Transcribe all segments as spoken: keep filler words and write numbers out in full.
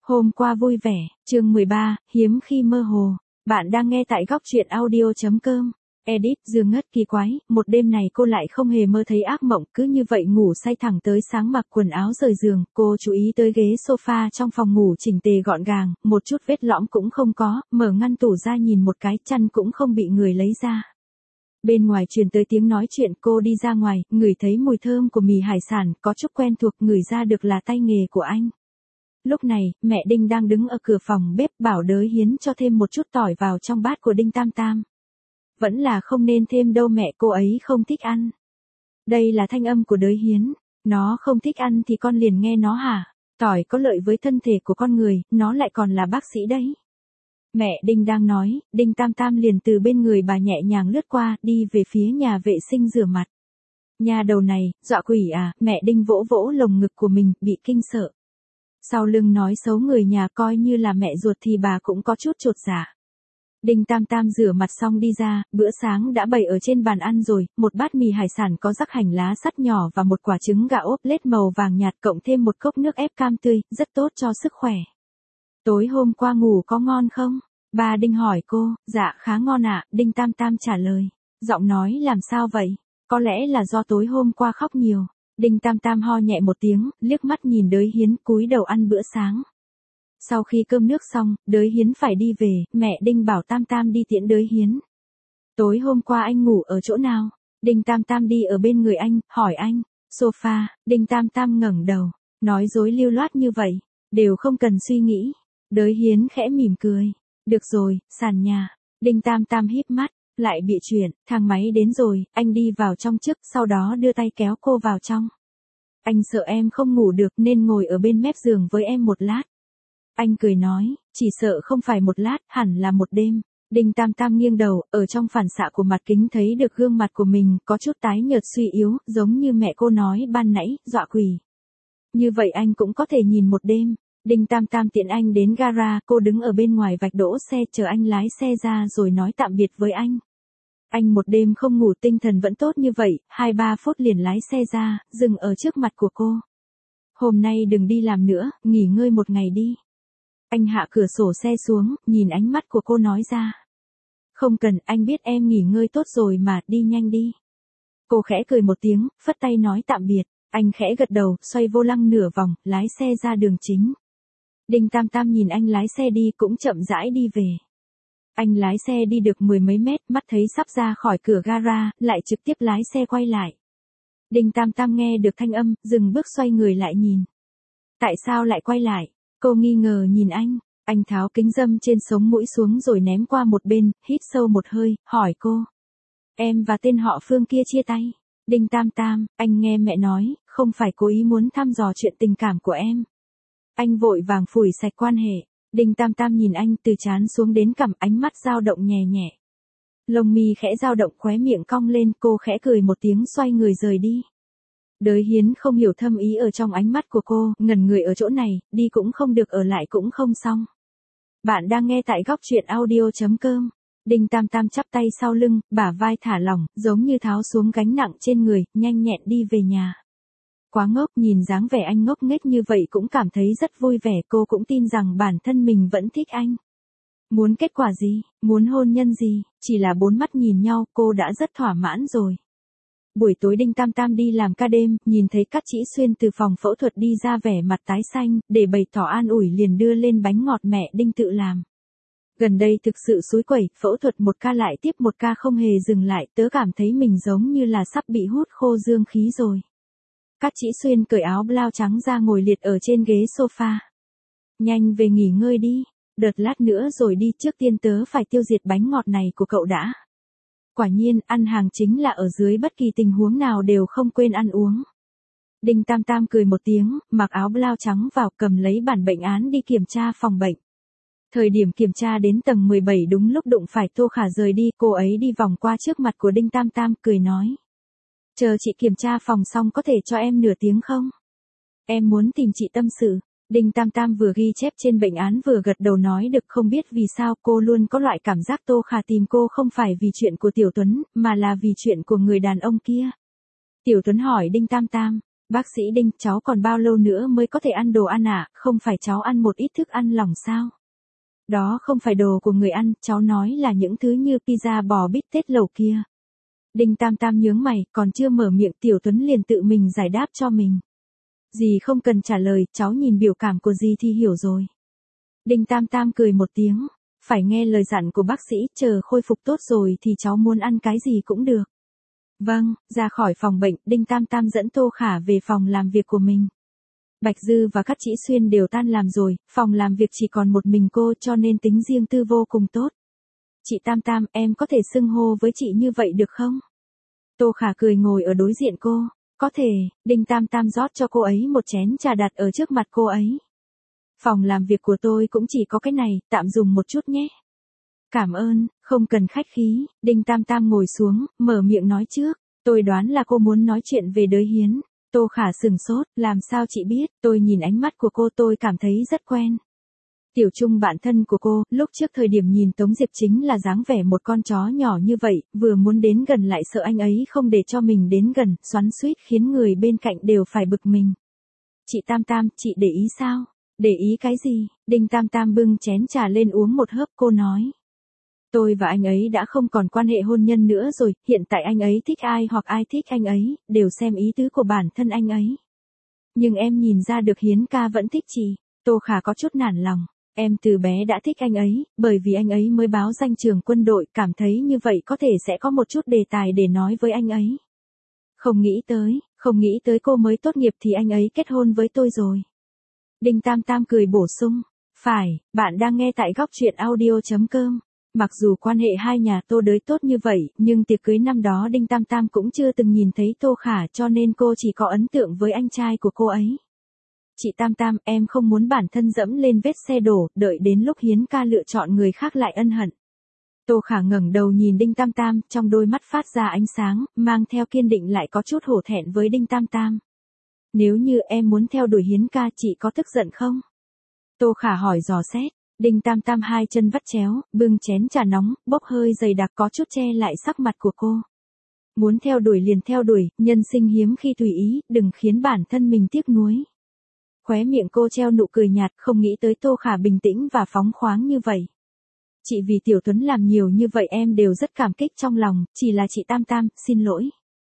Hôm qua vui vẻ, chương mười ba, hiếm khi mơ hồ. Bạn đang nghe tại góc truyện audio.com. Edit, Dương Ngất kỳ quái, một đêm này cô lại không hề mơ thấy ác mộng, cứ như vậy ngủ say thẳng tới sáng mặc quần áo rời giường, cô chú ý tới ghế sofa trong phòng ngủ chỉnh tề gọn gàng, một chút vết lõm cũng không có, mở ngăn tủ ra nhìn một cái, chăn cũng không bị người lấy ra. Bên ngoài truyền tới tiếng nói chuyện, cô đi ra ngoài, ngửi thấy mùi thơm của mì hải sản, có chút quen thuộc, ngửi ra được là tay nghề của anh. Lúc này, mẹ Đinh đang đứng ở cửa phòng bếp bảo Đới Hiến cho thêm một chút tỏi vào trong bát của Đinh Tam Tam. Vẫn là không nên thêm đâu mẹ, cô ấy không thích ăn. Đây là thanh âm của Đới Hiến. Nó không thích ăn thì con liền nghe nó hả? Tỏi có lợi với thân thể của con người, nó lại còn là bác sĩ đấy. Mẹ Đinh đang nói, Đinh Tam Tam liền từ bên người bà nhẹ nhàng lướt qua, đi về phía nhà vệ sinh rửa mặt. Nhà đầu này, dọa quỷ à, mẹ Đinh vỗ vỗ lồng ngực của mình, bị kinh sợ. Sau lưng nói xấu người nhà, coi như là mẹ ruột thì bà cũng có chút chột dạ. Đinh Tam Tam rửa mặt xong đi ra, bữa sáng đã bày ở trên bàn ăn rồi, một bát mì hải sản có rắc hành lá sắt nhỏ và một quả trứng gà ốp lết màu vàng nhạt cộng thêm một cốc nước ép cam tươi, rất tốt cho sức khỏe. Tối hôm qua ngủ có ngon không? Bà Đinh hỏi cô. Dạ khá ngon ạ, Đinh Tam Tam trả lời. Giọng nói làm sao vậy? Có lẽ là do tối hôm qua khóc nhiều. Đinh Tam Tam ho nhẹ một tiếng, liếc mắt nhìn Đới Hiến, cúi đầu ăn bữa sáng. Sau khi cơm nước xong, Đới Hiến phải đi về, mẹ Đinh bảo Tam Tam đi tiễn Đới Hiến. Tối hôm qua anh ngủ ở chỗ nào? Đinh Tam Tam đi ở bên người anh, hỏi anh. Sofa. Đinh Tam Tam ngẩng đầu, nói dối lưu loát như vậy, đều không cần suy nghĩ. Đới Hiến khẽ mỉm cười. Được rồi, sàn nhà. Đinh Tam Tam híp mắt. Lại bị chuyện, thang máy đến rồi, anh đi vào trong trước, sau đó đưa tay kéo cô vào trong. Anh sợ em không ngủ được nên ngồi ở bên mép giường với em một lát. Anh cười nói, chỉ sợ không phải một lát, hẳn là một đêm. Đinh Tam Tam nghiêng đầu, ở trong phản xạ của mặt kính thấy được gương mặt của mình, có chút tái nhợt suy yếu, giống như mẹ cô nói ban nãy, dọa quỷ. Như vậy anh cũng có thể nhìn một đêm. Đinh Tam Tam tiện anh đến gara, cô đứng ở bên ngoài vạch đỗ xe chờ anh lái xe ra rồi nói tạm biệt với anh. Anh một đêm không ngủ tinh thần vẫn tốt như vậy, hai ba phút liền lái xe ra, dừng ở trước mặt của cô. Hôm nay đừng đi làm nữa, nghỉ ngơi một ngày đi. Anh hạ cửa sổ xe xuống, nhìn ánh mắt của cô nói ra. Không cần, anh biết em nghỉ ngơi tốt rồi mà, đi nhanh đi. Cô khẽ cười một tiếng, phất tay nói tạm biệt, anh khẽ gật đầu, xoay vô lăng nửa vòng, lái xe ra đường chính. Đinh Tam Tam nhìn anh lái xe đi cũng chậm rãi đi về. Anh lái xe đi được mười mấy mét, mắt thấy sắp ra khỏi cửa gara, lại trực tiếp lái xe quay lại. Đinh Tam Tam nghe được thanh âm, dừng bước xoay người lại nhìn. Tại sao lại quay lại? Cô nghi ngờ nhìn anh, anh tháo kính râm trên sống mũi xuống rồi ném qua một bên, hít sâu một hơi, hỏi cô. Em và tên họ Phương kia chia tay. Đinh Tam Tam, anh nghe mẹ nói, không phải cố ý muốn thăm dò chuyện tình cảm của em. Anh vội vàng phủi sạch quan hệ. Đinh Tam Tam nhìn anh từ trán xuống đến cằm, ánh mắt dao động nhẹ nhẹ. Lông mi khẽ dao động, khóe miệng cong lên, cô khẽ cười một tiếng xoay người rời đi. Đới Hiến không hiểu thâm ý ở trong ánh mắt của cô, ngẩn người ở chỗ này, đi cũng không được ở lại cũng không xong. Bạn đang nghe tại góc truyện audio.com. Đinh Tam Tam chắp tay sau lưng, bả vai thả lỏng, giống như tháo xuống gánh nặng trên người, nhanh nhẹn đi về nhà. Quá ngốc, nhìn dáng vẻ anh ngốc nghếch như vậy cũng cảm thấy rất vui vẻ, cô cũng tin rằng bản thân mình vẫn thích anh. Muốn kết quả gì, muốn hôn nhân gì, chỉ là bốn mắt nhìn nhau, cô đã rất thỏa mãn rồi. Buổi tối Đinh Tam Tam đi làm ca đêm, nhìn thấy Cát Chỉ Xuyên từ phòng phẫu thuật đi ra vẻ mặt tái xanh, để bày tỏ an ủi liền đưa lên bánh ngọt mẹ Đinh tự làm. Gần đây thực sự xúi quẩy, phẫu thuật một ca lại tiếp một ca không hề dừng lại, tớ cảm thấy mình giống như là sắp bị hút khô dương khí rồi. Cát Chỉ Xuyên cởi áo blau trắng ra ngồi liệt ở trên ghế sofa. Nhanh về nghỉ ngơi đi, đợt lát nữa rồi đi, trước tiên tớ phải tiêu diệt bánh ngọt này của cậu đã. Quả nhiên, ăn hàng chính là ở dưới bất kỳ tình huống nào đều không quên ăn uống. Đinh Tam Tam cười một tiếng, mặc áo blau trắng vào, cầm lấy bản bệnh án đi kiểm tra phòng bệnh. Thời điểm kiểm tra đến tầng mười bảy đúng lúc đụng phải Tô Khả rời đi, cô ấy đi vòng qua trước mặt của Đinh Tam Tam, cười nói. Chờ chị kiểm tra phòng xong có thể cho em nửa tiếng không? Em muốn tìm chị tâm sự. Đinh Tam Tam vừa ghi chép trên bệnh án vừa gật đầu nói được, không biết vì sao cô luôn có loại cảm giác Tô Khả tìm cô không phải vì chuyện của Tiểu Tuấn, mà là vì chuyện của người đàn ông kia. Tiểu Tuấn hỏi Đinh Tam Tam, Bác sĩ Đinh, cháu còn bao lâu nữa mới có thể ăn đồ ăn ạ, à? Không phải cháu ăn một ít thức ăn lỏng sao? Đó không phải đồ của người ăn, cháu nói là những thứ như pizza bò bít tết lẩu kia. Đinh Tam Tam nhướng mày, còn chưa mở miệng Tiểu Tuấn liền tự mình giải đáp cho mình. Dì không cần trả lời, cháu nhìn biểu cảm của dì thì hiểu rồi. Đinh Tam Tam cười một tiếng, phải nghe lời dặn của bác sĩ, chờ khôi phục tốt rồi thì cháu muốn ăn cái gì cũng được. Vâng, ra khỏi phòng bệnh, Đinh Tam Tam dẫn Tô Khả về phòng làm việc của mình. Bạch Dư và các chị Xuyên đều tan làm rồi, phòng làm việc chỉ còn một mình cô cho nên tính riêng tư vô cùng tốt. Chị Tam Tam, em có thể xưng hô với chị như vậy được không? Tô Khả cười ngồi ở đối diện cô. Có thể, Đinh Tam Tam rót cho cô ấy một chén trà đặt ở trước mặt cô ấy. Phòng làm việc của tôi cũng chỉ có cái này, tạm dùng một chút nhé. Cảm ơn, không cần khách khí, Đinh Tam Tam ngồi xuống, mở miệng nói trước. Tôi đoán là cô muốn nói chuyện về Đới Hiến. Tô Khả sừng sốt, làm sao chị biết, tôi nhìn ánh mắt của cô tôi cảm thấy rất quen. Tiểu Trung bạn thân của cô, lúc trước thời điểm nhìn Tống Diệp chính là dáng vẻ một con chó nhỏ như vậy, vừa muốn đến gần lại sợ anh ấy không để cho mình đến gần, xoắn xuýt khiến người bên cạnh đều phải bực mình. Chị Tam Tam, chị để ý sao? Để ý cái gì? Đinh Tam Tam bưng chén trà lên uống một hớp, cô nói. Tôi và anh ấy đã không còn quan hệ hôn nhân nữa rồi, hiện tại anh ấy thích ai hoặc ai thích anh ấy, đều xem ý tứ của bản thân anh ấy. Nhưng em nhìn ra được Hiến ca vẫn thích chị. Tô Khả có chút nản lòng. Em từ bé đã thích anh ấy, bởi vì anh ấy mới báo danh trường quân đội, cảm thấy như vậy có thể sẽ có một chút đề tài để nói với anh ấy. Không nghĩ tới, không nghĩ tới cô mới tốt nghiệp thì anh ấy kết hôn với tôi rồi. Đinh Tam Tam cười bổ sung. Phải, bạn đang nghe tại góc truyện audio chấm com. Mặc dù quan hệ hai nhà Tô Đới tốt như vậy, nhưng tiệc cưới năm đó Đinh Tam Tam cũng chưa từng nhìn thấy Tô Khả cho nên cô chỉ có ấn tượng với anh trai của cô ấy. Chị Tam Tam, em không muốn bản thân dẫm lên vết xe đổ, đợi đến lúc Hiến ca lựa chọn người khác lại ân hận. Tô Khả ngẩng đầu nhìn Đinh Tam Tam, trong đôi mắt phát ra ánh sáng, mang theo kiên định lại có chút hổ thẹn với Đinh Tam Tam. Nếu như em muốn theo đuổi Hiến ca, chị có tức giận không? Tô Khả hỏi dò xét. Đinh Tam Tam hai chân vắt chéo, bưng chén trà nóng, bốc hơi dày đặc có chút che lại sắc mặt của cô. Muốn theo đuổi liền theo đuổi, nhân sinh hiếm khi tùy ý, đừng khiến bản thân mình tiếc nuối. Khóe miệng cô treo nụ cười nhạt, không nghĩ tới Tô Khả bình tĩnh và phóng khoáng như vậy. Chị vì Tiểu Tuấn làm nhiều như vậy em đều rất cảm kích trong lòng, chỉ là chị Tam Tam, xin lỗi.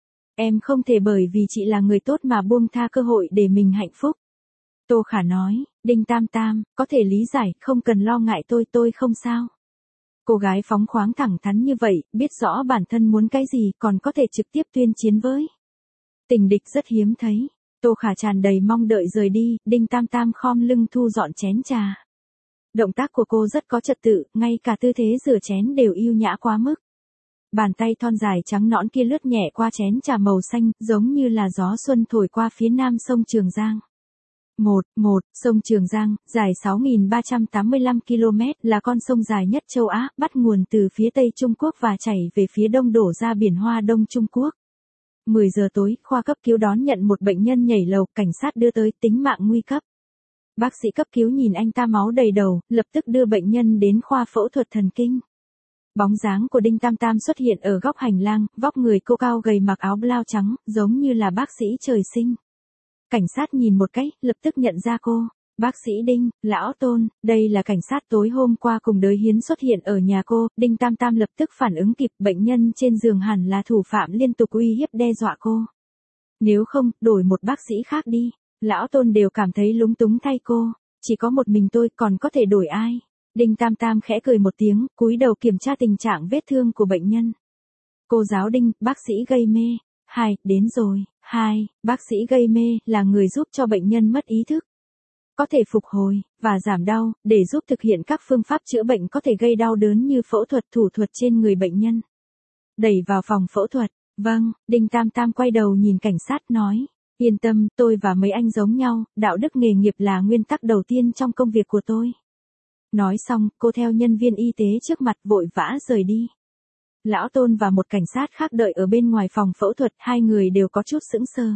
Em không thể bởi vì chị là người tốt mà buông tha cơ hội để mình hạnh phúc. Tô Khả nói, Đinh Tam Tam, có thể lý giải, không cần lo ngại tôi, tôi không sao. Cô gái phóng khoáng thẳng thắn như vậy, biết rõ bản thân muốn cái gì còn có thể trực tiếp tuyên chiến với. Tình địch rất hiếm thấy. Tô Khả tràn đầy mong đợi rời đi, Đinh Tam Tam khom lưng thu dọn chén trà. Động tác của cô rất có trật tự, ngay cả tư thế rửa chén đều yêu nhã quá mức. Bàn tay thon dài trắng nõn kia lướt nhẹ qua chén trà màu xanh, giống như là gió xuân thổi qua phía nam sông Trường Giang. Một, một, sông Trường Giang, dài sáu nghìn ba trăm tám mươi lăm ki lô mét, là con sông dài nhất châu Á, bắt nguồn từ phía Tây Trung Quốc và chảy về phía đông đổ ra biển Hoa Đông Trung Quốc. mười giờ tối, khoa cấp cứu đón nhận một bệnh nhân nhảy lầu, cảnh sát đưa tới, tính mạng nguy cấp. Bác sĩ cấp cứu nhìn anh ta máu đầy đầu, lập tức đưa bệnh nhân đến khoa phẫu thuật thần kinh. Bóng dáng của Đinh Tam Tam xuất hiện ở góc hành lang, vóc người cô cao gầy mặc áo blau trắng, giống như là bác sĩ trời sinh. Cảnh sát nhìn một cái, lập tức nhận ra cô. Bác sĩ Đinh, lão Tôn, đây là cảnh sát tối hôm qua cùng Đới Hiến xuất hiện ở nhà cô. Đinh Tam Tam lập tức phản ứng kịp, bệnh nhân trên giường hẳn là thủ phạm liên tục uy hiếp đe dọa cô. Nếu không, đổi một bác sĩ khác đi. Lão Tôn đều cảm thấy lúng túng thay cô. Chỉ có một mình tôi, còn có thể đổi ai? Đinh Tam Tam khẽ cười một tiếng, cúi đầu kiểm tra tình trạng vết thương của bệnh nhân. Cô giáo Đinh, bác sĩ gây mê. Hai, đến rồi. Hai, bác sĩ gây mê là người giúp cho bệnh nhân mất ý thức. Có thể phục hồi, và giảm đau, để giúp thực hiện các phương pháp chữa bệnh có thể gây đau đớn như phẫu thuật thủ thuật trên người bệnh nhân. Đẩy vào phòng phẫu thuật. Vâng, Đinh Tam Tam quay đầu nhìn cảnh sát nói. Yên tâm, tôi và mấy anh giống nhau, đạo đức nghề nghiệp là nguyên tắc đầu tiên trong công việc của tôi. Nói xong, cô theo nhân viên y tế trước mặt vội vã rời đi. Lão Tôn và một cảnh sát khác đợi ở bên ngoài phòng phẫu thuật, hai người đều có chút sững sờ.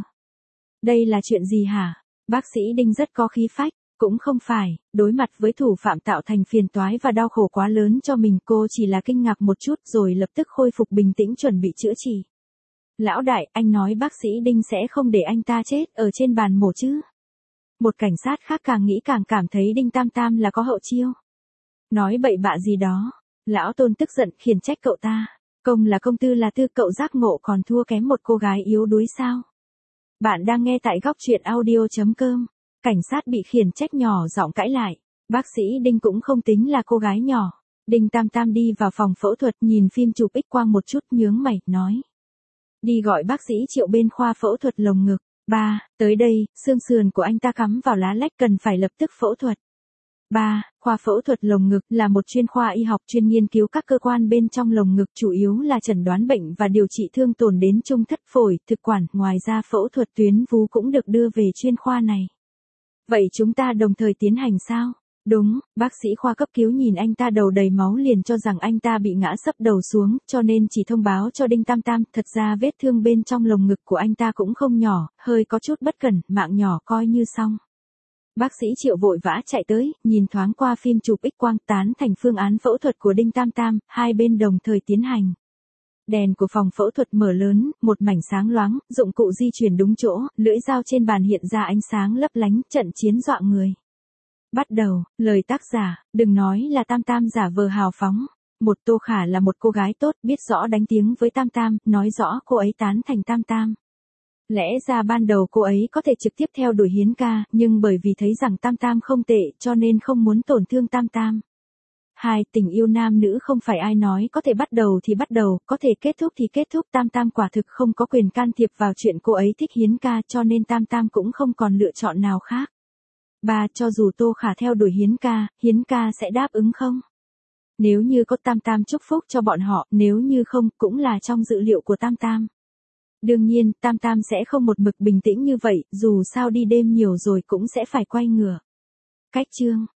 Đây là chuyện gì hả? Bác sĩ Đinh rất có khí phách, cũng không phải, đối mặt với thủ phạm tạo thành phiền toái và đau khổ quá lớn cho mình, cô chỉ là kinh ngạc một chút rồi lập tức khôi phục bình tĩnh chuẩn bị chữa trị. Lão đại, anh nói bác sĩ Đinh sẽ không để anh ta chết ở trên bàn mổ chứ? Một cảnh sát khác càng nghĩ càng cảm thấy Đinh Tam Tam là có hậu chiêu. Nói bậy bạ gì đó. Lão Tôn tức giận khiển trách cậu ta. Công là công, tư là tư, cậu giác ngộ còn thua kém một cô gái yếu đuối sao? Bạn đang nghe tại góc truyện audio.com. Cảnh sát bị khiển trách nhỏ giọng cãi lại. Bác sĩ Đinh cũng không tính là cô gái nhỏ. Đinh Tam Tam đi vào phòng phẫu thuật nhìn phim chụp X quang một chút nhướng mày, nói. Đi gọi bác sĩ Triệu bên khoa phẫu thuật lồng ngực. Ba, tới đây, xương sườn của anh ta cắm vào lá lách cần phải lập tức phẫu thuật. Ba, khoa phẫu thuật lồng ngực là một chuyên khoa y học chuyên nghiên cứu các cơ quan bên trong lồng ngực, chủ yếu là chẩn đoán bệnh và điều trị thương tổn đến trung thất phổi, thực quản, ngoài ra phẫu thuật tuyến vú cũng được đưa về chuyên khoa này. Vậy chúng ta đồng thời tiến hành sao? Đúng, bác sĩ khoa cấp cứu nhìn anh ta đầu đầy máu liền cho rằng anh ta bị ngã sấp đầu xuống, cho nên chỉ thông báo cho Đinh Tam Tam, thật ra vết thương bên trong lồng ngực của anh ta cũng không nhỏ, hơi có chút bất cẩn, mạng nhỏ coi như xong. Bác sĩ Triệu vội vã chạy tới, nhìn thoáng qua phim chụp X quang, tán thành phương án phẫu thuật của Đinh Tam Tam, hai bên đồng thời tiến hành. Đèn của phòng phẫu thuật mở lớn, một mảnh sáng loáng, dụng cụ di chuyển đúng chỗ, lưỡi dao trên bàn hiện ra ánh sáng lấp lánh, trận chiến dọa người. Bắt đầu, lời tác giả, đừng nói là Tam Tam giả vờ hào phóng. Một Tô Khả là một cô gái tốt, biết rõ đánh tiếng với Tam Tam, nói rõ cô ấy tán thành Tam Tam. Lẽ ra ban đầu cô ấy có thể trực tiếp theo đuổi Hiến ca, nhưng bởi vì thấy rằng Tam Tam không tệ cho nên không muốn tổn thương Tam Tam. Hai, tình yêu nam nữ không phải ai nói có thể bắt đầu thì bắt đầu, có thể kết thúc thì kết thúc. Tam Tam quả thực không có quyền can thiệp vào chuyện cô ấy thích Hiến ca, cho nên Tam Tam cũng không còn lựa chọn nào khác. Ba, cho dù Tô Khả theo đuổi Hiến ca, Hiến ca sẽ đáp ứng không? Nếu như có Tam Tam chúc phúc cho bọn họ, nếu như không, cũng là trong dự liệu của Tam Tam. Đương nhiên, Tam Tam sẽ không một mực bình tĩnh như vậy, dù sao đi đêm nhiều rồi cũng sẽ phải quay ngửa. Cách chương,